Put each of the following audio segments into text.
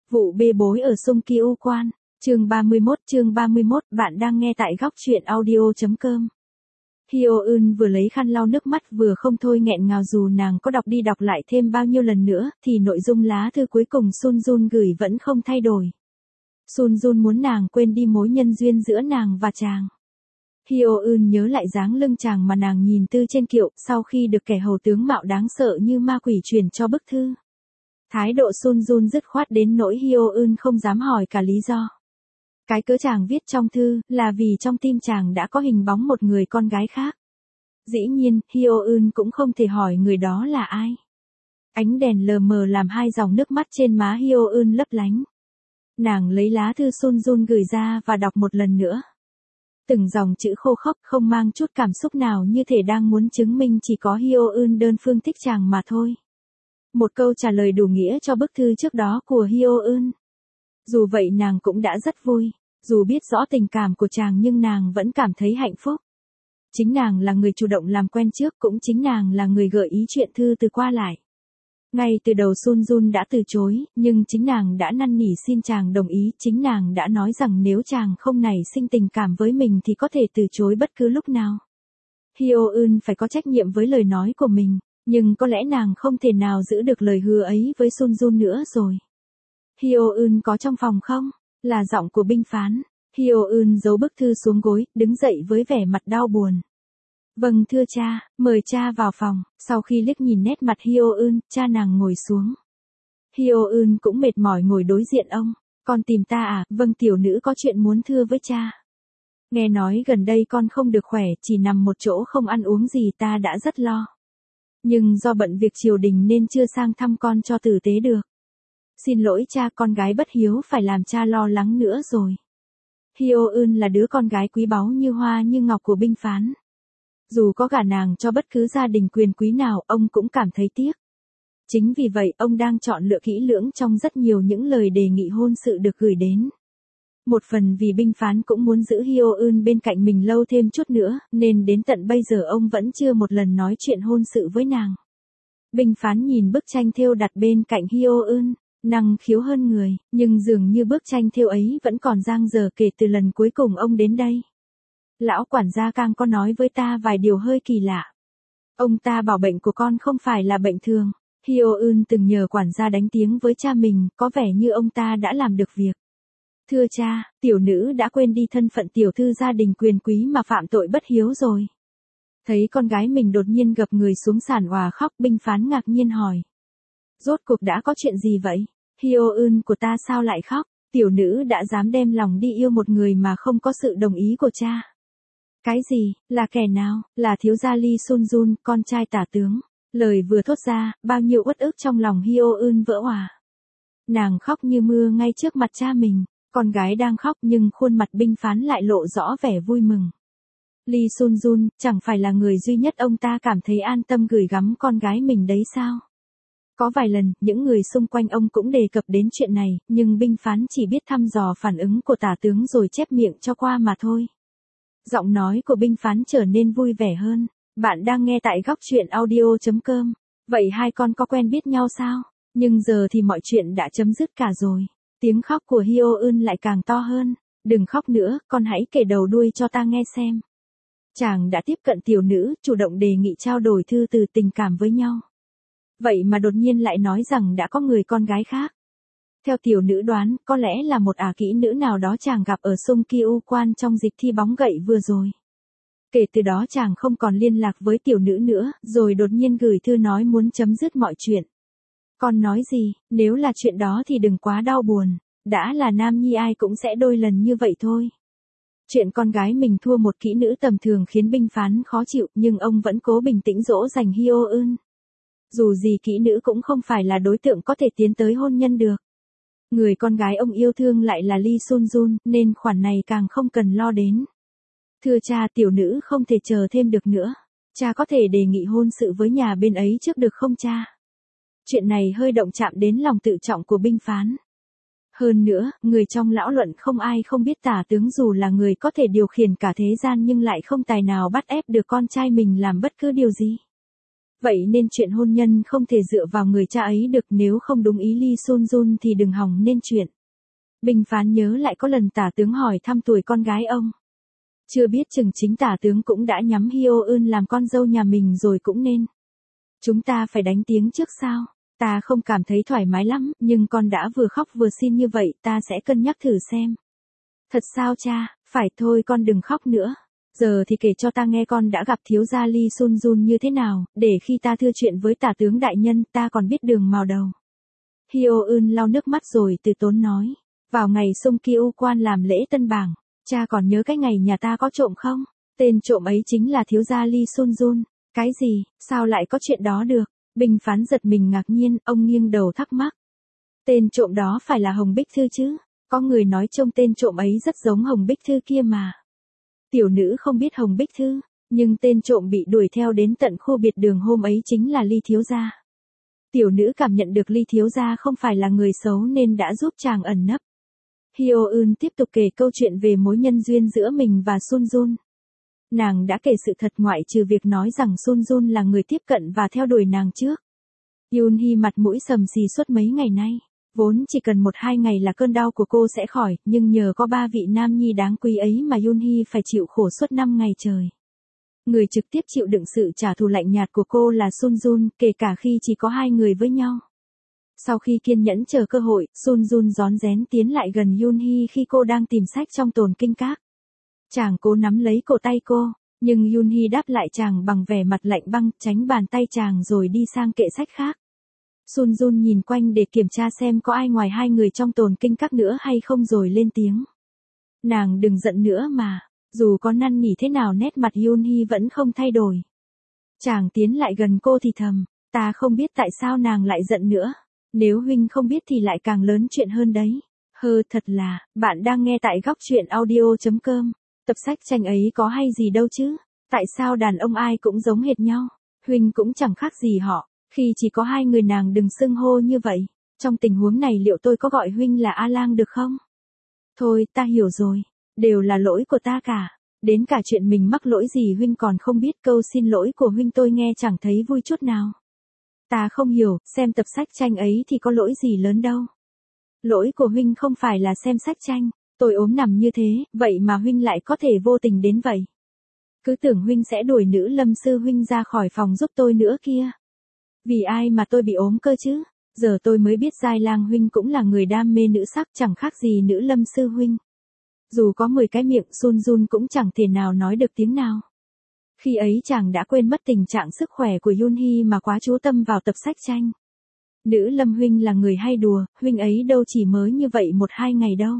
Vụ bê bối ở Sung Kiêu Quan, chương 31, bạn đang nghe tại góc truyện audio.com. Hyo Eun vừa lấy khăn lau nước mắt vừa không thôi nghẹn ngào, dù nàng có đọc đi đọc lại thêm bao nhiêu lần nữa thì nội dung lá thư cuối cùng Sun Jun gửi vẫn không thay đổi. Sun Jun muốn nàng quên đi mối nhân duyên giữa nàng và chàng. Hyo Eun nhớ lại dáng lưng chàng mà nàng nhìn từ trên kiệu sau khi được kẻ hầu tướng mạo đáng sợ như ma quỷ truyền cho bức thư. Thái độ Sun Jun dứt khoát đến nỗi Hyo Eun không dám hỏi cả lý do. Cái cớ chàng viết trong thư là vì trong tim chàng đã có hình bóng một người con gái khác. Dĩ nhiên, Hyo Eun cũng không thể hỏi người đó là ai. Ánh đèn lờ mờ làm hai dòng nước mắt trên má Hyo Eun lấp lánh. Nàng lấy lá thư Sun Jun gửi ra và đọc một lần nữa. Từng dòng chữ khô khốc không mang chút cảm xúc nào, như thể đang muốn chứng minh chỉ có Hyo Eun đơn phương thích chàng mà thôi. Một câu trả lời đủ nghĩa cho bức thư trước đó của Hyo Eun. Dù vậy nàng cũng đã rất vui, dù biết rõ tình cảm của chàng nhưng nàng vẫn cảm thấy hạnh phúc. Chính nàng là người chủ động làm quen trước, cũng chính nàng là người gợi ý chuyện thư từ qua lại. Ngay từ đầu Sun Jun đã từ chối, nhưng chính nàng đã năn nỉ xin chàng đồng ý, chính nàng đã nói rằng nếu chàng không nảy sinh tình cảm với mình thì có thể từ chối bất cứ lúc nào. Hyo Eun phải có trách nhiệm với lời nói của mình, nhưng có lẽ nàng không thể nào giữ được lời hứa ấy với Sun Jun nữa rồi. Hyo Eun có trong phòng không? Là giọng của binh phán. Hyo Eun giấu bức thư xuống gối, đứng dậy với vẻ mặt đau buồn. Vâng thưa cha, mời cha vào phòng. Sau khi liếc nhìn nét mặt Hyo Eun, cha nàng ngồi xuống. Hyo Eun cũng mệt mỏi ngồi đối diện ông. Con tìm ta à? Vâng, tiểu nữ có chuyện muốn thưa với cha. Nghe nói gần đây con không được khỏe, chỉ nằm một chỗ không ăn uống gì, ta đã rất lo. Nhưng do bận việc triều đình nên chưa sang thăm con cho tử tế được. Xin lỗi cha, con gái bất hiếu phải làm cha lo lắng nữa rồi. Hyo Eun là đứa con gái quý báu như hoa như ngọc của binh phán. Dù có gả nàng cho bất cứ gia đình quyền quý nào, ông cũng cảm thấy tiếc. Chính vì vậy, ông đang chọn lựa kỹ lưỡng trong rất nhiều những lời đề nghị hôn sự được gửi đến. Một phần vì binh phán cũng muốn giữ Hyo Eun bên cạnh mình lâu thêm chút nữa, nên đến tận bây giờ ông vẫn chưa một lần nói chuyện hôn sự với nàng. Binh phán nhìn bức tranh thêu đặt bên cạnh Hyo Eun, năng khiếu hơn người, nhưng dường như bức tranh thêu ấy vẫn còn dang dở kể từ lần cuối cùng ông đến đây. Lão quản gia Kang có nói với ta vài điều hơi kỳ lạ. Ông ta bảo bệnh của con không phải là bệnh thường. Hyo Eun từng nhờ quản gia đánh tiếng với cha mình, có vẻ như ông ta đã làm được việc. Thưa cha, tiểu nữ đã quên đi thân phận tiểu thư gia đình quyền quý mà phạm tội bất hiếu rồi. Thấy con gái mình đột nhiên gập người xuống sàn òa khóc, binh phán ngạc nhiên hỏi. Rốt cuộc đã có chuyện gì vậy? Hyo Eun của ta sao lại khóc? Tiểu nữ đã dám đem lòng đi yêu một người mà không có sự đồng ý của cha. Cái gì? Là kẻ nào? Là thiếu gia Lee Sun Jun, con trai tả tướng. Lời vừa thốt ra, bao nhiêu uất ức trong lòng Hyo Eun vỡ òa. Nàng khóc như mưa ngay trước mặt cha mình. Con gái đang khóc nhưng khuôn mặt binh phán lại lộ rõ vẻ vui mừng. Lee Sun Jun, chẳng phải là người duy nhất ông ta cảm thấy an tâm gửi gắm con gái mình đấy sao? Có vài lần, những người xung quanh ông cũng đề cập đến chuyện này, nhưng binh phán chỉ biết thăm dò phản ứng của tả tướng rồi chép miệng cho qua mà thôi. Giọng nói của binh phán trở nên vui vẻ hơn. Bạn đang nghe tại góc truyện audio.com. Vậy hai con có quen biết nhau sao? Nhưng giờ thì mọi chuyện đã chấm dứt cả rồi. Tiếng khóc của Hyo Eun lại càng to hơn. Đừng khóc nữa, con hãy kể đầu đuôi cho ta nghe xem. Chàng đã tiếp cận tiểu nữ, chủ động đề nghị trao đổi thư từ tình cảm với nhau. Vậy mà đột nhiên lại nói rằng đã có người con gái khác. Theo tiểu nữ đoán, có lẽ là một ả kỹ nữ nào đó chàng gặp ở Sung Kiêu Quan trong dịp thi bóng gậy vừa rồi. Kể từ đó chàng không còn liên lạc với tiểu nữ nữa, rồi đột nhiên gửi thư nói muốn chấm dứt mọi chuyện. Con nói gì, nếu là chuyện đó thì đừng quá đau buồn, đã là nam nhi ai cũng sẽ đôi lần như vậy thôi. Chuyện con gái mình thua một kỹ nữ tầm thường khiến binh phán khó chịu, nhưng ông vẫn cố bình tĩnh dỗ dành Hyo Eun. Dù gì kỹ nữ cũng không phải là đối tượng có thể tiến tới hôn nhân được. Người con gái ông yêu thương lại là Lee Sun Jun, nên khoản này càng không cần lo đến. Thưa cha, tiểu nữ không thể chờ thêm được nữa. Cha có thể đề nghị hôn sự với nhà bên ấy trước được không cha? Chuyện này hơi động chạm đến lòng tự trọng của binh phán. Hơn nữa, người trong lão luận không ai không biết tả tướng dù là người có thể điều khiển cả thế gian nhưng lại không tài nào bắt ép được con trai mình làm bất cứ điều gì. Vậy nên chuyện hôn nhân không thể dựa vào người cha ấy được, nếu không đúng ý Lee Sun Jun thì đừng hòng nên chuyện. Bình phán nhớ lại có lần tả tướng hỏi thăm tuổi con gái ông. Chưa biết chừng chính tả tướng cũng đã nhắm Hyo Eun làm con dâu nhà mình rồi cũng nên. Chúng ta phải đánh tiếng trước sao? Ta không cảm thấy thoải mái lắm, nhưng con đã vừa khóc vừa xin như vậy, ta sẽ cân nhắc thử xem. Thật sao cha? Phải thôi con đừng khóc nữa. Giờ thì kể cho ta nghe con đã gặp thiếu gia Lee Sun Jun như thế nào, để khi ta thưa chuyện với tả tướng đại nhân ta còn biết đường mào đầu. Hyo Eun lau nước mắt rồi từ tốn nói. Vào ngày Song Kyu Quan làm lễ tân bảng, cha còn nhớ cái ngày nhà ta có trộm không? Tên trộm ấy chính là thiếu gia Lee Sun Jun. Cái gì? Sao lại có chuyện đó được? Bình phán giật mình ngạc nhiên, ông nghiêng đầu thắc mắc. Tên trộm đó phải là Hồng Bích Thư chứ? Có người nói trông tên trộm ấy rất giống Hồng Bích Thư kia mà. Tiểu nữ không biết Hồng Bích Thư, nhưng tên trộm bị đuổi theo đến tận khu biệt đường hôm ấy chính là Ly thiếu gia. Tiểu nữ cảm nhận được Ly thiếu gia không phải là người xấu nên đã giúp chàng ẩn nấp. Hyo Eun tiếp tục kể câu chuyện về mối nhân duyên giữa mình và Sun Jun. Nàng đã kể sự thật ngoại trừ việc nói rằng Sun Jun là người tiếp cận và theo đuổi nàng trước. Yoon Hee mặt mũi sầm xì suốt mấy ngày nay. Vốn chỉ cần 1-2 ngày là cơn đau của cô sẽ khỏi, nhưng nhờ có 3 vị nam nhi đáng quý ấy mà Yoon Hee phải chịu khổ suốt 5 ngày trời. Người trực tiếp chịu đựng sự trả thù lạnh nhạt của cô là Sun Jun, kể cả khi chỉ có 2 người với nhau. Sau khi kiên nhẫn chờ cơ hội, Sun Jun rón rén tiến lại gần Yoon Hee khi cô đang tìm sách trong tồn kinh các. Chàng cố nắm lấy cổ tay cô, nhưng Yoon Hee đáp lại chàng bằng vẻ mặt lạnh băng, tránh bàn tay chàng rồi đi sang kệ sách khác. Sun Jun nhìn quanh để kiểm tra xem có ai ngoài 2 người trong tồn kinh các nữa hay không rồi lên tiếng. Nàng đừng giận nữa mà, dù có năn nỉ thế nào nét mặt Yoon Hee vẫn không thay đổi. Chàng tiến lại gần cô thì thầm, ta không biết tại sao nàng lại giận nữa, nếu huynh không biết thì lại càng lớn chuyện hơn đấy. Thật là, bạn đang nghe tại góc truyện audio.com. Tập sách tranh ấy có hay gì đâu chứ, tại sao đàn ông ai cũng giống hệt nhau, huynh cũng chẳng khác gì họ. Khi chỉ có 2 người nàng đừng xưng hô như vậy. Trong tình huống này liệu tôi có gọi huynh là A Lang được không? Thôi ta hiểu rồi. Đều là lỗi của ta cả. Đến cả chuyện mình mắc lỗi gì huynh còn không biết, câu xin lỗi của huynh tôi nghe chẳng thấy vui chút nào. Ta không hiểu, xem tập sách tranh ấy thì có lỗi gì lớn đâu. Lỗi của huynh không phải là xem sách tranh. Tôi ốm nằm như thế, vậy mà huynh lại có thể vô tình đến vậy. Cứ tưởng huynh sẽ đuổi nữ Lâm sư huynh ra khỏi phòng giúp tôi nữa kia. Vì ai mà tôi bị ốm cơ chứ? Giờ tôi mới biết Giai Lang huynh cũng là người đam mê nữ sắc, chẳng khác gì nữ Lâm sư huynh. Dù có 10 cái miệng, Sun Jun cũng chẳng thể nào nói được tiếng nào. Khi ấy chàng đã quên mất tình trạng sức khỏe của Yoon Hee mà quá chú tâm vào tập sách tranh. Nữ Lâm huynh là người hay đùa, huynh ấy đâu chỉ mới như vậy 1-2 ngày đâu.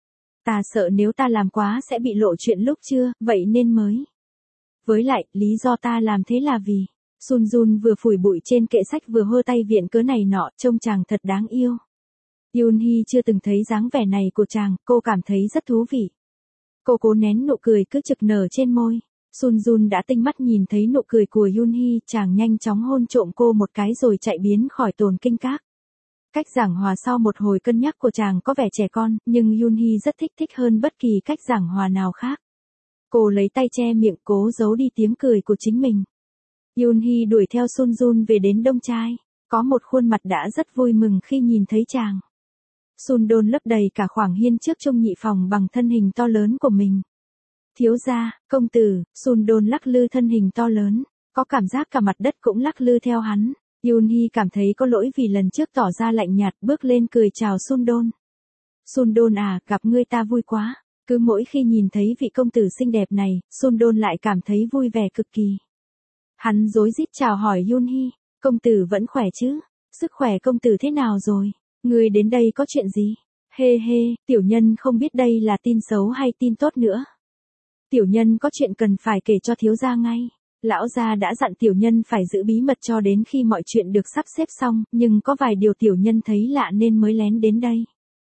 Ta sợ nếu ta làm quá sẽ bị lộ chuyện lúc trưa, vậy nên mới. Với lại, lý do ta làm thế là vì Sun Jun vừa phủi bụi trên kệ sách vừa hơ tay viện cớ này nọ, trông chàng thật đáng yêu. Yoon Hee chưa từng thấy dáng vẻ này của chàng, cô cảm thấy rất thú vị. Cô cố nén nụ cười cứ trực nở trên môi. Sun Jun đã tinh mắt nhìn thấy nụ cười của Yoon Hee, chàng nhanh chóng hôn trộm cô một cái rồi chạy biến khỏi tồn kinh các. Cách giảng hòa sau một hồi cân nhắc của chàng có vẻ trẻ con, nhưng Yoon Hee rất thích hơn bất kỳ cách giảng hòa nào khác. Cô lấy tay che miệng cố giấu đi tiếng cười của chính mình. Yoon Hee đuổi theo Sun Jun về đến Đông Trai, có một khuôn mặt đã rất vui mừng khi nhìn thấy chàng. Sun Don lấp đầy cả khoảng hiên trước Trung nhị phòng bằng thân hình to lớn của mình. Thiếu gia, công tử, Sun Don lắc lư thân hình to lớn, có cảm giác cả mặt đất cũng lắc lư theo hắn. Yoon Hee cảm thấy có lỗi vì lần trước tỏ ra lạnh nhạt, bước lên cười chào Sun Don. Sun Don à, gặp ngươi ta vui quá. Cứ mỗi khi nhìn thấy vị công tử xinh đẹp này, Sun Don lại cảm thấy vui vẻ cực kỳ. Hắn rối rít chào hỏi Yoon Hee, công tử vẫn khỏe chứ? Sức khỏe công tử thế nào rồi? Ngươi đến đây có chuyện gì? Tiểu nhân không biết đây là tin xấu hay tin tốt nữa. Tiểu nhân có chuyện cần phải kể cho thiếu gia ngay. Lão gia đã dặn tiểu nhân phải giữ bí mật cho đến khi mọi chuyện được sắp xếp xong, nhưng có vài điều tiểu nhân thấy lạ nên mới lén đến đây.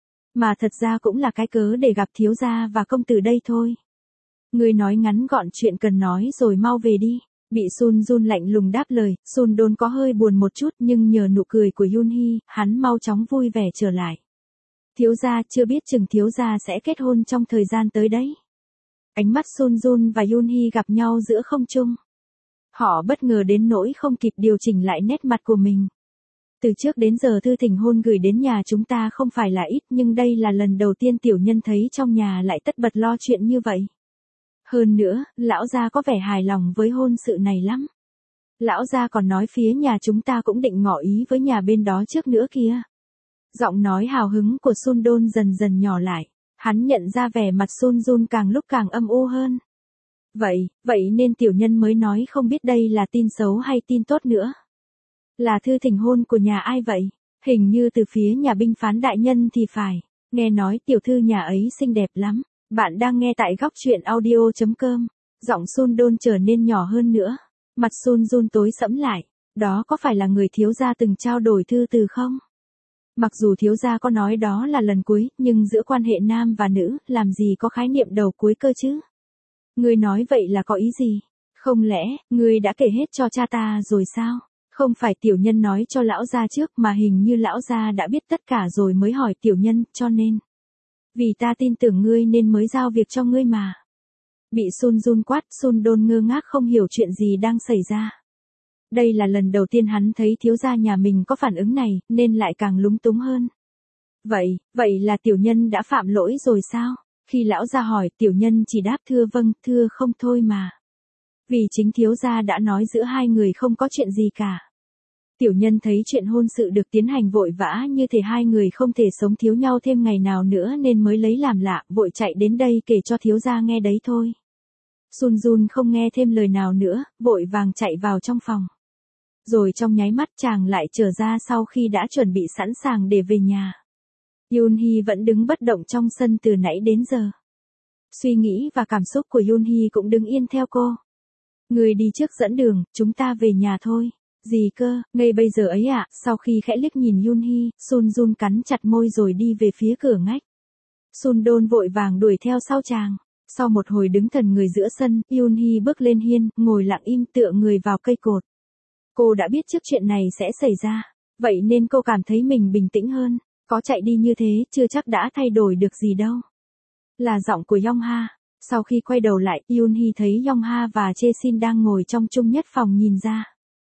Mà thật ra cũng là cái cớ để gặp thiếu gia và công tử đây thôi. Ngươi nói ngắn gọn chuyện cần nói rồi mau về đi. Bị Sun Jun lạnh lùng đáp lời, Sun Don có hơi buồn một chút nhưng nhờ nụ cười của Yoon Hee, hắn mau chóng vui vẻ trở lại. Thiếu gia, chưa biết chừng thiếu gia sẽ kết hôn trong thời gian tới đấy. Ánh mắt Sun Jun và Yoon Hee gặp nhau giữa không trung. Họ bất ngờ đến nỗi không kịp điều chỉnh lại nét mặt của mình. Từ trước đến giờ thư thỉnh hôn gửi đến nhà chúng ta không phải là ít, nhưng đây là lần đầu tiên tiểu nhân thấy trong nhà lại tất bật lo chuyện như vậy. Hơn nữa, lão gia có vẻ hài lòng với hôn sự này lắm. Lão gia còn nói phía nhà chúng ta cũng định ngỏ ý với nhà bên đó trước nữa kia. Giọng nói hào hứng của Sundon dần dần nhỏ lại. Hắn nhận ra vẻ mặt Sunjun càng lúc càng âm u hơn. Vậy nên tiểu nhân mới nói không biết đây là tin xấu hay tin tốt nữa. Là thư thỉnh hôn của nhà ai vậy? Hình như từ phía nhà binh phán đại nhân thì phải. Nghe nói tiểu thư nhà ấy xinh đẹp lắm. Bạn đang nghe tại góc truyện audio.com. Giọng Sundon trở nên nhỏ hơn nữa. Mặt Sunjun tối sẫm lại. Đó có phải là người thiếu gia từng trao đổi thư từ không? Mặc dù thiếu gia có nói đó là lần cuối, nhưng giữa quan hệ nam và nữ, làm gì có khái niệm đầu cuối cơ chứ? Ngươi nói vậy là có ý gì? Không lẽ, ngươi đã kể hết cho cha ta rồi sao? Không phải tiểu nhân nói cho lão gia trước mà hình như lão gia đã biết tất cả rồi mới hỏi tiểu nhân, cho nên. Vì ta tin tưởng ngươi nên mới giao việc cho ngươi mà. Bị Sunjun quát, Sundon ngơ ngác không hiểu chuyện gì đang xảy ra. Đây là lần đầu tiên hắn thấy thiếu gia nhà mình có phản ứng này, nên lại càng lúng túng hơn. Vậy là tiểu nhân đã phạm lỗi rồi sao? Khi lão gia hỏi, tiểu nhân chỉ đáp thưa vâng, thưa không thôi mà. Vì chính thiếu gia đã nói giữa hai người không có chuyện gì cả. Tiểu nhân thấy chuyện hôn sự được tiến hành vội vã như thể hai người không thể sống thiếu nhau thêm ngày nào nữa nên mới lấy làm lạ, vội chạy đến đây kể cho thiếu gia nghe đấy thôi. Sunjun không nghe thêm lời nào nữa, vội vàng chạy vào trong phòng. Rồi trong nháy mắt chàng lại trở ra sau khi đã chuẩn bị sẵn sàng để về nhà. Yoonhee vẫn đứng bất động trong sân từ nãy đến giờ. Suy nghĩ và cảm xúc của Yoonhee cũng đứng yên theo cô. Người đi trước dẫn đường, chúng ta về nhà thôi. Gì cơ, ngay bây giờ ấy ạ? Sau khi khẽ liếc nhìn Yoonhee, Sunjun cắn chặt môi rồi đi về phía cửa ngách. Sundon vội vàng đuổi theo sau chàng. Sau một hồi đứng thần người giữa sân, Yoonhee bước lên hiên, ngồi lặng im tựa người vào cây cột. Cô đã biết trước chuyện này sẽ xảy ra, vậy nên cô cảm thấy mình bình tĩnh hơn. Có chạy đi như thế, chưa chắc đã thay đổi được gì đâu. Là giọng của Yongha. Sau khi quay đầu lại, Yoonhee thấy Yongha và Chae-sin đang ngồi trong chung nhất phòng nhìn ra.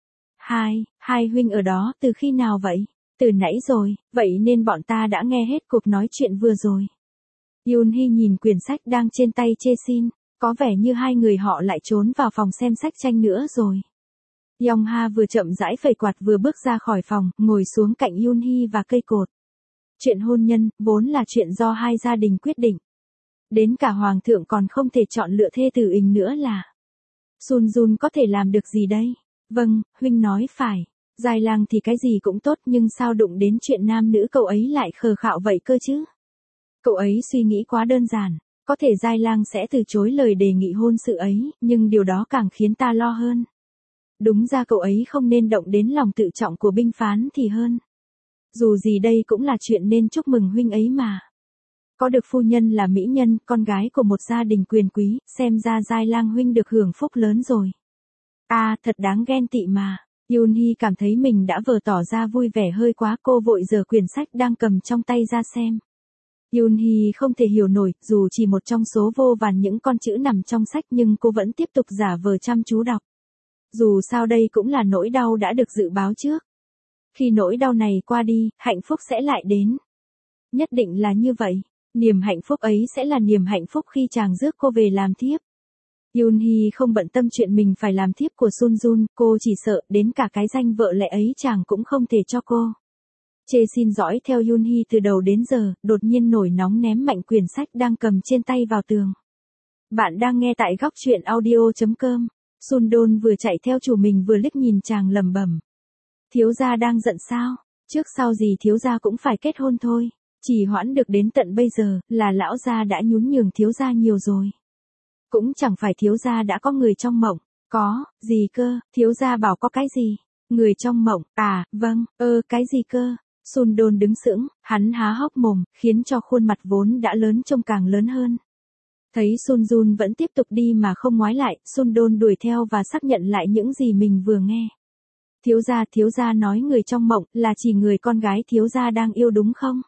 Hai huynh ở đó từ khi nào vậy? Từ nãy rồi, vậy nên bọn ta đã nghe hết cuộc nói chuyện vừa rồi. Yoonhee nhìn quyển sách đang trên tay Chae-sin, có vẻ như hai người họ lại trốn vào phòng xem sách tranh nữa rồi. Yongha vừa chậm rãi phẩy quạt vừa bước ra khỏi phòng, ngồi xuống cạnh Yoonhee và cây cột. Chuyện hôn nhân, vốn là chuyện do hai gia đình quyết định. Đến cả hoàng thượng còn không thể chọn lựa thê tử ình nữa là. Sunjun có thể làm được gì đây? Vâng, huynh nói phải. Giai lang thì cái gì cũng tốt nhưng sao đụng đến chuyện nam nữ cậu ấy lại khờ khạo vậy cơ chứ? Cậu ấy suy nghĩ quá đơn giản. Có thể Giai lang sẽ từ chối lời đề nghị hôn sự ấy, nhưng điều đó càng khiến ta lo hơn. Đúng ra cậu ấy không nên động đến lòng tự trọng của binh phán thì hơn. Dù gì đây cũng là chuyện nên chúc mừng huynh ấy mà. Có được phu nhân là mỹ nhân, con gái của một gia đình quyền quý, xem ra Giai lang huynh được hưởng phúc lớn rồi. Thật đáng ghen tị mà. Yoonhee cảm thấy mình đã vờ tỏ ra vui vẻ hơi quá, cô vội giở quyển sách đang cầm trong tay ra xem. Yoonhee không thể hiểu nổi, dù chỉ một trong số vô vàn những con chữ nằm trong sách nhưng cô vẫn tiếp tục giả vờ chăm chú đọc. Dù sao đây cũng là nỗi đau đã được dự báo trước. Khi nỗi đau này qua đi, hạnh phúc sẽ lại đến. Nhất định là như vậy. Niềm hạnh phúc ấy sẽ là niềm hạnh phúc khi chàng rước cô về làm thiếp. Yoonhee không bận tâm chuyện mình phải làm thiếp của Sunjun, cô chỉ sợ đến cả cái danh vợ lẽ ấy chàng cũng không thể cho cô. Chae-sin dõi theo Yoonhee từ đầu đến giờ, đột nhiên nổi nóng ném mạnh quyển sách đang cầm trên tay vào tường. Bạn đang nghe tại góc truyện audio.com. Sundon vừa chạy theo chủ mình vừa liếc nhìn chàng lẩm bẩm. Thiếu gia đang giận sao? Trước sau gì thiếu gia cũng phải kết hôn thôi. Chỉ hoãn được đến tận bây giờ, là lão gia đã nhún nhường thiếu gia nhiều rồi. Cũng chẳng phải thiếu gia đã có người trong mộng. Có, gì cơ, thiếu gia bảo có cái gì? Người trong mộng, vâng, cái gì cơ? Sundon đứng sững, hắn há hốc mồm, khiến cho khuôn mặt vốn đã lớn trông càng lớn hơn. Thấy Sunjun vẫn tiếp tục đi mà không ngoái lại, Sundon đuổi theo và xác nhận lại những gì mình vừa nghe. Thiếu gia nói người trong mộng là chỉ người con gái thiếu gia đang yêu đúng không?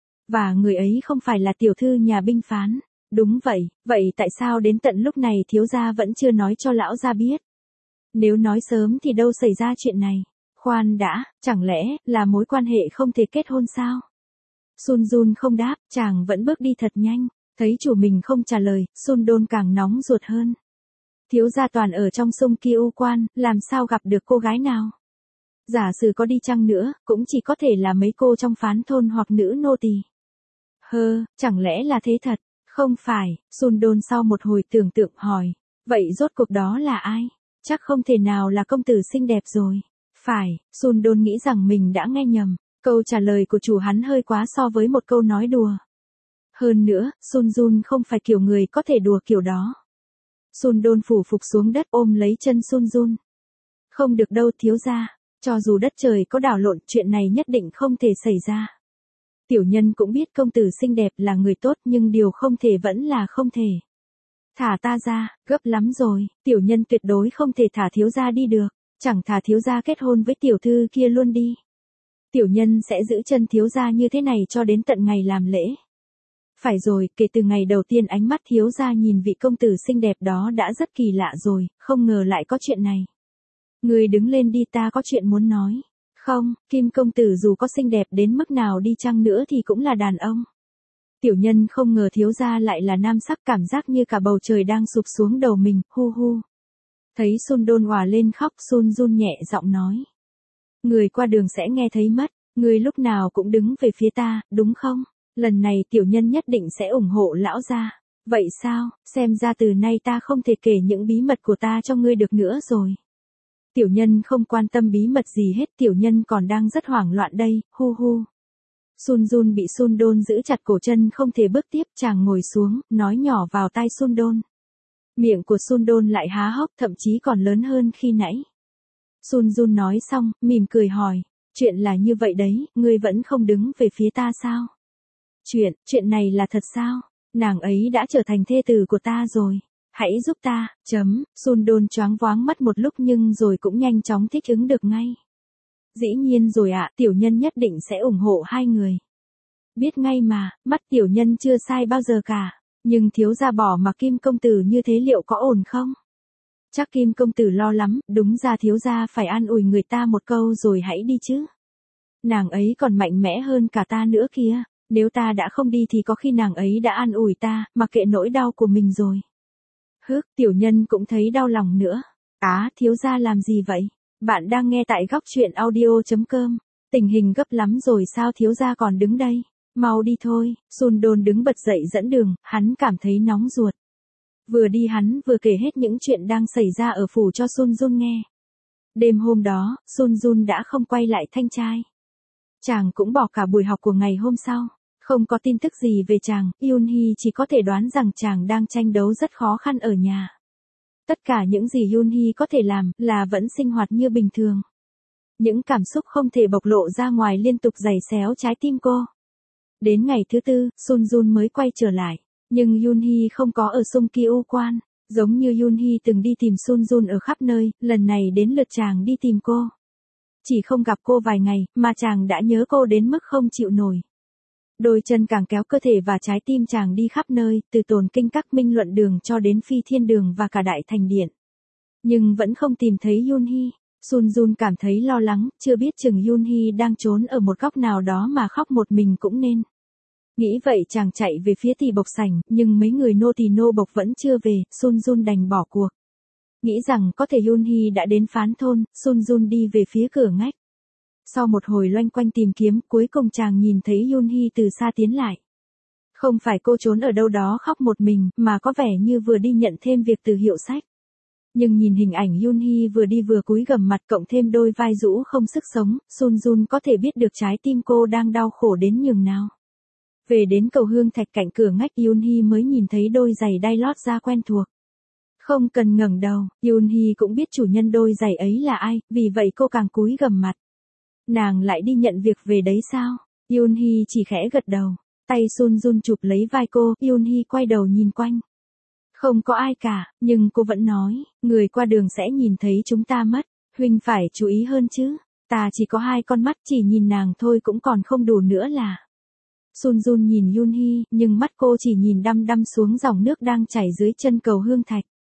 Và người ấy không phải là tiểu thư nhà binh phán. Đúng vậy, vậy tại sao đến tận lúc này thiếu gia vẫn chưa nói cho lão gia biết? Nếu nói sớm thì đâu xảy ra chuyện này. Khoan đã, chẳng lẽ là mối quan hệ không thể kết hôn sao? Sun Jun không đáp, chàng vẫn bước đi thật nhanh. Thấy chủ mình không trả lời, Sun Đôn càng nóng ruột hơn. Thiếu gia toàn ở trong Sung Kiu Quan, làm sao gặp được cô gái nào? Giả sử có đi chăng nữa, cũng chỉ có thể là mấy cô trong phán thôn hoặc nữ nô tỳ. Chẳng lẽ là thế thật? Không phải, Sun Đôn sau một hồi tưởng tượng hỏi. Vậy rốt cuộc đó là ai? Chắc không thể nào là công tử xinh đẹp rồi. Phải, Sun Đôn nghĩ rằng mình đã nghe nhầm. Câu trả lời của chủ hắn hơi quá so với một câu nói đùa. Hơn nữa, Sun Jun không phải kiểu người có thể đùa kiểu đó. Sun Đôn phủ phục xuống đất ôm lấy chân Sun Jun. Không được đâu thiếu gia, cho dù đất trời có đảo lộn chuyện này nhất định không thể xảy ra. Tiểu nhân cũng biết công tử xinh đẹp là người tốt nhưng điều không thể vẫn là không thể. Thả ta ra, gấp lắm rồi, tiểu nhân tuyệt đối không thể thả thiếu gia đi được, chẳng thả thiếu gia kết hôn với tiểu thư kia luôn đi. Tiểu nhân sẽ giữ chân thiếu gia như thế này cho đến tận ngày làm lễ. Phải rồi, kể từ ngày đầu tiên ánh mắt thiếu gia nhìn vị công tử xinh đẹp đó đã rất kỳ lạ rồi, không ngờ lại có chuyện này. Người đứng lên đi, ta có chuyện muốn nói. Không, Kim công tử dù có xinh đẹp đến mức nào đi chăng nữa thì cũng là đàn ông. Tiểu nhân không ngờ thiếu gia lại là nam sắc, cảm giác như cả bầu trời đang sụp xuống đầu mình, hu hu. Thấy Sun Đôn òa lên khóc, Sun Jun nhẹ giọng nói. Người qua đường sẽ nghe thấy mất, người lúc nào cũng đứng về phía ta, đúng không? Lần này tiểu nhân nhất định sẽ ủng hộ lão gia. Vậy sao, xem ra từ nay ta không thể kể những bí mật của ta cho ngươi được nữa rồi. Tiểu nhân không quan tâm bí mật gì hết, tiểu nhân còn đang rất hoảng loạn đây, hu hu. Sun Jun bị Sun Đôn giữ chặt cổ chân không thể bước tiếp, chàng ngồi xuống, nói nhỏ vào tai Sun Đôn. Miệng của Sun Đôn lại há hốc, thậm chí còn lớn hơn khi nãy. Sun Jun nói xong, mỉm cười hỏi, chuyện là như vậy đấy, ngươi vẫn không đứng về phía ta sao? Chuyện này là thật sao? Nàng ấy đã trở thành thê tử của ta rồi. Hãy giúp ta, Sun Đôn choáng váng mắt một lúc nhưng rồi cũng nhanh chóng thích ứng được ngay. Dĩ nhiên rồi ạ, tiểu nhân nhất định sẽ ủng hộ hai người. Biết ngay mà, mắt tiểu nhân chưa sai bao giờ cả. Nhưng thiếu gia bỏ mà Kim công tử như thế liệu có ổn không? Chắc Kim công tử lo lắm, đúng ra thiếu gia phải an ủi người ta một câu rồi hãy đi chứ. Nàng ấy còn mạnh mẽ hơn cả ta nữa kìa. Nếu ta đã không đi thì có khi nàng ấy đã an ủi ta, mà kệ nỗi đau của mình rồi. Tiểu nhân cũng thấy đau lòng nữa. Thiếu gia làm gì vậy? Bạn đang nghe tại góc truyện audio.com. Tình hình gấp lắm rồi sao thiếu gia còn đứng đây? Mau đi thôi. Sun Đôn đứng bật dậy dẫn đường, hắn cảm thấy nóng ruột. Vừa đi hắn vừa kể hết những chuyện đang xảy ra ở phủ cho Sun Jun nghe. Đêm hôm đó, Sun Jun đã không quay lại thanh trai. Chàng cũng bỏ cả buổi học của ngày hôm sau. Không có tin tức gì về chàng, Yoon Hee chỉ có thể đoán rằng chàng đang tranh đấu rất khó khăn ở nhà. Tất cả những gì Yoon Hee có thể làm là vẫn sinh hoạt như bình thường. Những cảm xúc không thể bộc lộ ra ngoài liên tục giày xéo trái tim cô. Đến ngày thứ tư, Sun Jun mới quay trở lại. Nhưng Yoon Hee không có ở Sung Kiu Quan. Giống như Yoon Hee từng đi tìm Sun Jun ở khắp nơi, lần này đến lượt chàng đi tìm cô. Chỉ không gặp cô vài ngày, mà chàng đã nhớ cô đến mức không chịu nổi. Đôi chân càng kéo cơ thể và trái tim chàng đi khắp nơi, từ Tồn Kinh Các Minh Luận Đường cho đến Phi Thiên Đường và cả Đại Thành Điện. Nhưng vẫn không tìm thấy Yoon Hee. Sun Jun cảm thấy lo lắng, chưa biết chừng Yoon Hee đang trốn ở một góc nào đó mà khóc một mình cũng nên. Nghĩ vậy chàng chạy về phía tỳ bộc sảnh, nhưng mấy người nô tỳ nô bộc vẫn chưa về, Sun Jun đành bỏ cuộc. Nghĩ rằng có thể Yoon Hee đã đến phán thôn, Sun Jun đi về phía cửa ngách. Sau một hồi loanh quanh tìm kiếm, cuối cùng chàng nhìn thấy Yoon Hee từ xa tiến lại. Không phải cô trốn ở đâu đó khóc một mình, mà có vẻ như vừa đi nhận thêm việc từ hiệu sách. Nhưng nhìn hình ảnh Yoon Hee vừa đi vừa cúi gằm mặt cộng thêm đôi vai rũ không sức sống, Sun Jun có thể biết được trái tim cô đang đau khổ đến nhường nào. Về đến cầu hương thạch cạnh cửa ngách, Yoon Hee mới nhìn thấy đôi giày đai lót da quen thuộc. Không cần ngẩng đầu, Yoon Hee cũng biết chủ nhân đôi giày ấy là ai, vì vậy cô càng cúi gằm mặt. Nàng lại đi nhận việc về đấy sao? Yoon Hee chỉ khẽ gật đầu. Tay Sun Jun chụp lấy vai cô, Yoon Hee quay đầu nhìn quanh. Không có ai cả, nhưng cô vẫn nói, người qua đường sẽ nhìn thấy chúng ta mất. Huynh phải chú ý hơn chứ. Ta chỉ có 2 con mắt, chỉ nhìn nàng thôi cũng còn không đủ nữa là. Sun Jun nhìn Yoon Hee, nhưng mắt cô chỉ nhìn đăm đăm xuống dòng nước đang chảy dưới chân cầu hương thạch.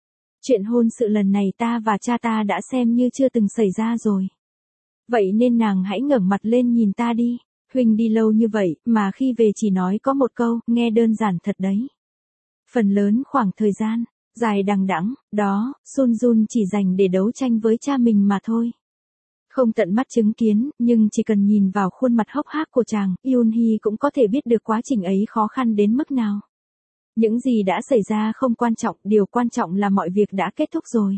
Chuyện hôn sự lần này ta và cha ta đã xem như chưa từng xảy ra rồi. Vậy nên nàng hãy ngẩng mặt lên nhìn ta đi. Huynh đi lâu như vậy, mà khi về chỉ nói có một câu, nghe đơn giản thật đấy. Phần lớn khoảng thời gian, dài đằng đẵng, đó, Sun Jun chỉ dành để đấu tranh với cha mình mà thôi. Không tận mắt chứng kiến, nhưng chỉ cần nhìn vào khuôn mặt hốc hác của chàng, Yoon Hee cũng có thể biết được quá trình ấy khó khăn đến mức nào. Những gì đã xảy ra không quan trọng, điều quan trọng là mọi việc đã kết thúc rồi.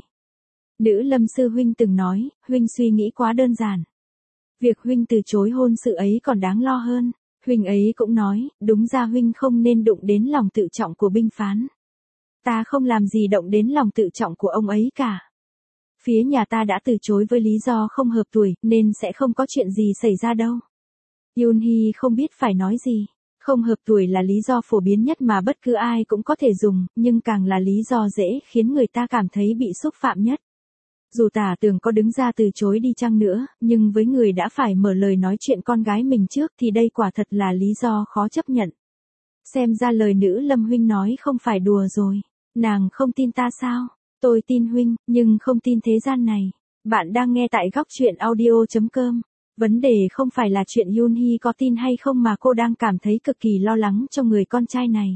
Nữ Lâm sư huynh từng nói, huynh suy nghĩ quá đơn giản. Việc huynh từ chối hôn sự ấy còn đáng lo hơn. Huynh ấy cũng nói, đúng ra huynh không nên đụng đến lòng tự trọng của binh phán. Ta không làm gì động đến lòng tự trọng của ông ấy cả. Phía nhà ta đã từ chối với lý do không hợp tuổi, nên sẽ không có chuyện gì xảy ra đâu. Yoon Hee không biết phải nói gì. Không hợp tuổi là lý do phổ biến nhất mà bất cứ ai cũng có thể dùng, nhưng càng là lý do dễ khiến người ta cảm thấy bị xúc phạm nhất. Dù Tả Tường có đứng ra từ chối đi chăng nữa, nhưng với người đã phải mở lời nói chuyện con gái mình trước thì đây quả thật là lý do khó chấp nhận. Xem ra lời nữ Lâm huynh nói không phải đùa rồi. Nàng không tin ta sao? Tôi tin huynh, nhưng không tin thế gian này. Bạn đang nghe tại góc truyện audio.com. Vấn đề không phải là chuyện Yoon Hee có tin hay không mà cô đang cảm thấy cực kỳ lo lắng cho người con trai này.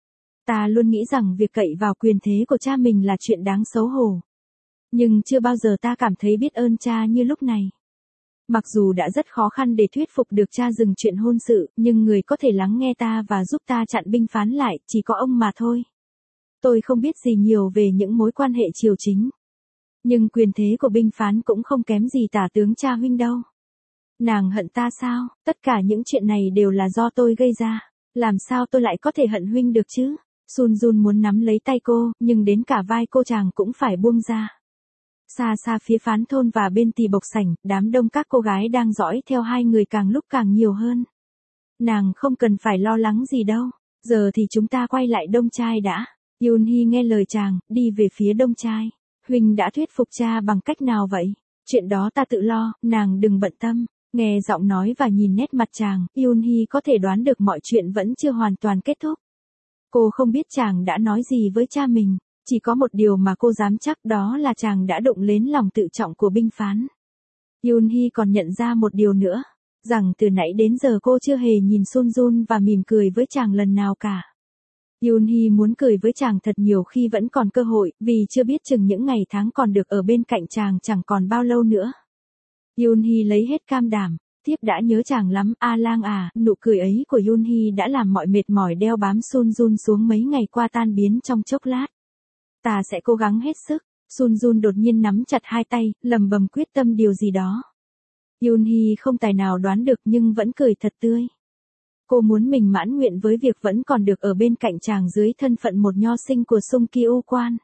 Ta luôn nghĩ rằng việc cậy vào quyền thế của cha mình là chuyện đáng xấu hổ. Nhưng chưa bao giờ ta cảm thấy biết ơn cha như lúc này. Mặc dù đã rất khó khăn để thuyết phục được cha dừng chuyện hôn sự, nhưng người có thể lắng nghe ta và giúp ta chặn binh phán lại, chỉ có ông mà thôi. Tôi không biết gì nhiều về những mối quan hệ triều chính. Nhưng quyền thế của binh phán cũng không kém gì Tả tướng cha huynh đâu. Nàng hận ta sao? Tất cả những chuyện này đều là do tôi gây ra. Làm sao tôi lại có thể hận huynh được chứ? Sun Jun muốn nắm lấy tay cô, nhưng đến cả vai cô chàng cũng phải buông ra. Xa xa phía phán thôn và bên tỳ bộc sảnh, đám đông các cô gái đang dõi theo hai người càng lúc càng nhiều hơn. Nàng không cần phải lo lắng gì đâu. Giờ thì chúng ta quay lại Đông Trai đã. Yoon Hee nghe lời chàng, đi về phía Đông Trai. Huynh đã thuyết phục cha bằng cách nào vậy? Chuyện đó ta tự lo, nàng đừng bận tâm. Nghe giọng nói và nhìn nét mặt chàng, Yoon Hee có thể đoán được mọi chuyện vẫn chưa hoàn toàn kết thúc. Cô không biết chàng đã nói gì với cha mình. Chỉ có một điều mà cô dám chắc, đó là chàng đã đụng đến lòng tự trọng của binh phán. Yoon Hee còn nhận ra một điều nữa, rằng từ nãy đến giờ cô chưa hề nhìn Sun Jun và mỉm cười với chàng lần nào cả. Yoon Hee muốn cười với chàng thật nhiều khi vẫn còn cơ hội, vì chưa biết chừng những ngày tháng còn được ở bên cạnh chàng chẳng còn bao lâu nữa. Yoon Hee lấy hết cam đảm, tiếp đã nhớ chàng lắm, A Lang à, nụ cười ấy của Yoon Hee đã làm mọi mệt mỏi đeo bám Sun Jun xuống mấy ngày qua tan biến trong chốc lát. Ta sẽ cố gắng hết sức. Sun Jun đột nhiên nắm chặt hai tay, lầm bầm quyết tâm điều gì đó. Yoon Hee không tài nào đoán được nhưng vẫn cười thật tươi. Cô muốn mình mãn nguyện với việc vẫn còn được ở bên cạnh chàng dưới thân phận một nho sinh của Sung Kyu Quan.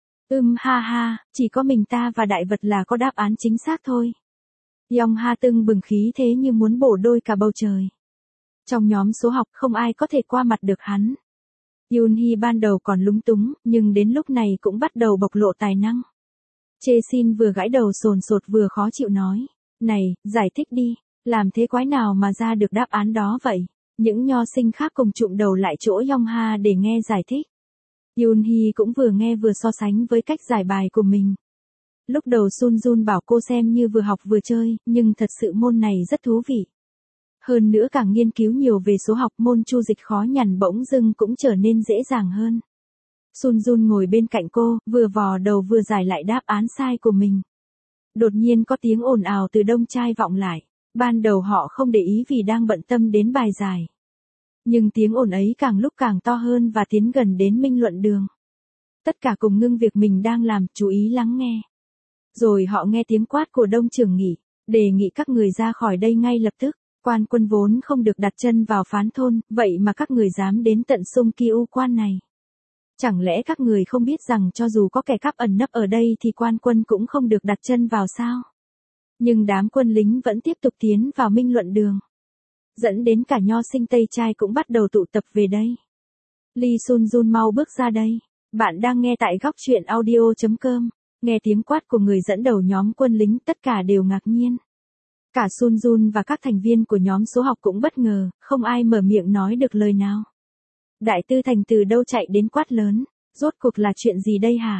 Ha ha, chỉ có mình ta và đại vật là có đáp án chính xác thôi. Yong Ha tưng bừng khí thế như muốn bổ đôi cả bầu trời. Trong nhóm số học không ai có thể qua mặt được hắn. Yoon Hee ban đầu còn lúng túng, nhưng đến lúc này cũng bắt đầu bộc lộ tài năng. Chê Sin vừa gãi đầu sồn sột vừa khó chịu nói. Này, giải thích đi, làm thế quái nào mà ra được đáp án đó vậy? Những nho sinh khác cùng chụm đầu lại chỗ Yong Ha để nghe giải thích. Yoon Hee cũng vừa nghe vừa so sánh với cách giải bài của mình. Lúc đầu Sun Jun bảo cô xem như vừa học vừa chơi, nhưng thật sự môn này rất thú vị. Hơn nữa càng nghiên cứu nhiều về số học, môn chu dịch khó nhằn bỗng dưng cũng trở nên dễ dàng hơn. Sun Jun ngồi bên cạnh cô, vừa vò đầu vừa giải lại đáp án sai của mình. Đột nhiên có tiếng ồn ào từ Đông Trai vọng lại. Ban đầu họ không để ý vì đang bận tâm đến bài giải. Nhưng tiếng ồn ấy càng lúc càng to hơn và tiến gần đến minh luận đường. Tất cả cùng ngưng việc mình đang làm, chú ý lắng nghe. Rồi họ nghe tiếng quát của Đông trưởng nghị, đề nghị các người ra khỏi đây ngay lập tức. Quan quân vốn không được đặt chân vào phán thôn, vậy mà các người dám đến tận Sung Kyu Quan này. Chẳng lẽ các người không biết rằng cho dù có kẻ cắp ẩn nấp ở đây thì quan quân cũng không được đặt chân vào sao? Nhưng đám quân lính vẫn tiếp tục tiến vào minh luận đường. Dẫn đến cả nho sinh Tây Trai cũng bắt đầu tụ tập về đây. Lee Sun Jun mau bước ra đây. Bạn đang nghe tại góc truyện audio.com. Nghe tiếng quát của người dẫn đầu nhóm quân lính, tất cả đều ngạc nhiên. Cả Sun Jun và các thành viên của nhóm số học cũng bất ngờ, không ai mở miệng nói được lời nào. Đại tư thành từ đâu chạy đến quát lớn, rốt cuộc là chuyện gì đây hả?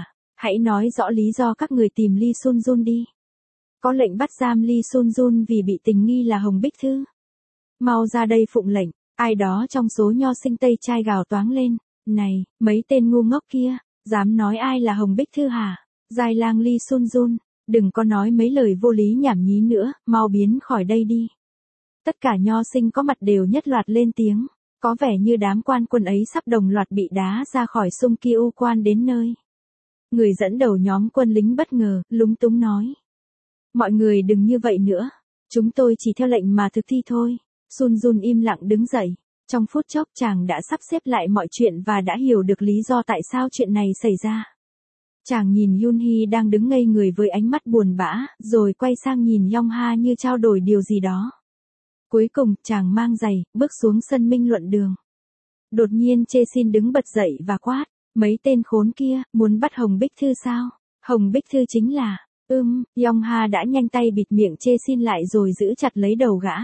Hãy nói rõ lý do các người tìm Lee Sun Jun đi. Có lệnh bắt giam Lee Sun Jun vì bị tình nghi là Hồng Bích Thư. Mau ra đây phụng lệnh. Ai đó trong số nho sinh Tây trai gào toáng lên. Này, mấy tên ngu ngốc kia, dám nói ai là Hồng Bích Thư hả? Giai lang Lee Sun Jun, đừng có nói mấy lời vô lý nhảm nhí nữa, mau biến khỏi đây đi. Tất cả nho sinh có mặt đều nhất loạt lên tiếng, có vẻ như đám quan quân ấy sắp đồng loạt bị đá ra khỏi Sung Kiu quan đến nơi. Người dẫn đầu nhóm quân lính bất ngờ, lúng túng nói. Mọi người đừng như vậy nữa, chúng tôi chỉ theo lệnh mà thực thi thôi. Sun Jun im lặng đứng dậy, trong phút chốc chàng đã sắp xếp lại mọi chuyện và đã hiểu được lý do tại sao chuyện này xảy ra. Chàng nhìn Yoon Hee đang đứng ngây người với ánh mắt buồn bã, rồi quay sang nhìn Yong Ha như trao đổi điều gì đó. Cuối cùng, chàng mang giày, bước xuống sân minh luận đường. Đột nhiên Chê Sin đứng bật dậy và quát, mấy tên khốn kia, muốn bắt Hồng Bích Thư sao? Hồng Bích Thư chính là, Yong Ha đã nhanh tay bịt miệng Chê Sin lại rồi giữ chặt lấy đầu gã.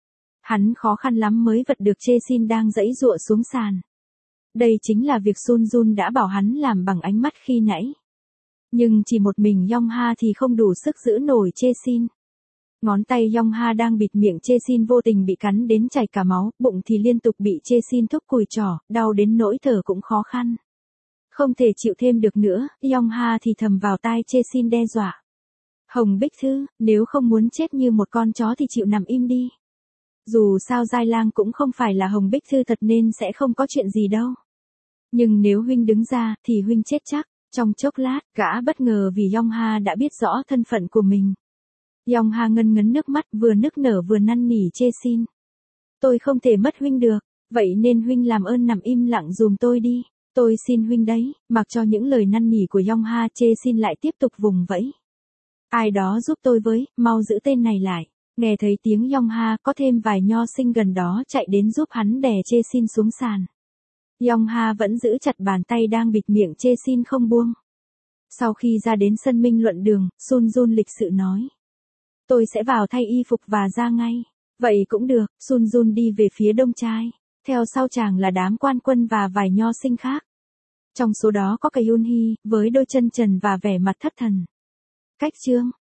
Hắn khó khăn lắm mới vật được Chê Sin đang giãy giụa xuống sàn. Đây chính là việc Sun Jun đã bảo hắn làm bằng ánh mắt khi nãy. Nhưng chỉ một mình Yong Ha thì không đủ sức giữ nổi Chê Sin. Ngón tay Yong Ha đang bịt miệng Chê Sin vô tình bị cắn đến chảy cả máu, bụng thì liên tục bị Chê Sin thúc cùi trỏ, đau đến nỗi thở cũng khó khăn. Không thể chịu thêm được nữa, Yong Ha thì thầm vào tai Chê Sin đe dọa. Hồng Bích Thư, nếu không muốn chết như một con chó thì chịu nằm im đi. Dù sao Giai lang cũng không phải là Hồng Bích Thư thật nên sẽ không có chuyện gì đâu. Nhưng nếu huynh đứng ra thì huynh chết chắc. Trong chốc lát, gã bất ngờ vì Yong Ha đã biết rõ thân phận của mình. Yong Ha ngân ngấn nước mắt vừa nức nở vừa năn nỉ Chê Sin. Tôi không thể mất huynh được, vậy nên huynh làm ơn nằm im lặng dùm tôi đi. Tôi xin huynh đấy. Mặc cho những lời năn nỉ của Yong Ha, Chê Sin lại tiếp tục vùng vẫy. Ai đó giúp tôi với, mau giữ tên này lại. Nghe thấy tiếng Yong Ha, có thêm vài nho sinh gần đó chạy đến giúp hắn đè Chê Sin xuống sàn. Yong Ha vẫn giữ chặt bàn tay đang bịt miệng Chê Sin không buông. Sau khi ra đến sân minh luận đường, Sun Jun lịch sự nói. Tôi sẽ vào thay y phục và ra ngay. Vậy cũng được, Sun Jun đi về phía đông trai. Theo sau chàng là đám quan quân và vài nho sinh khác. Trong số đó có cả Yoon Hee, với đôi chân trần và vẻ mặt thất thần. Cách chương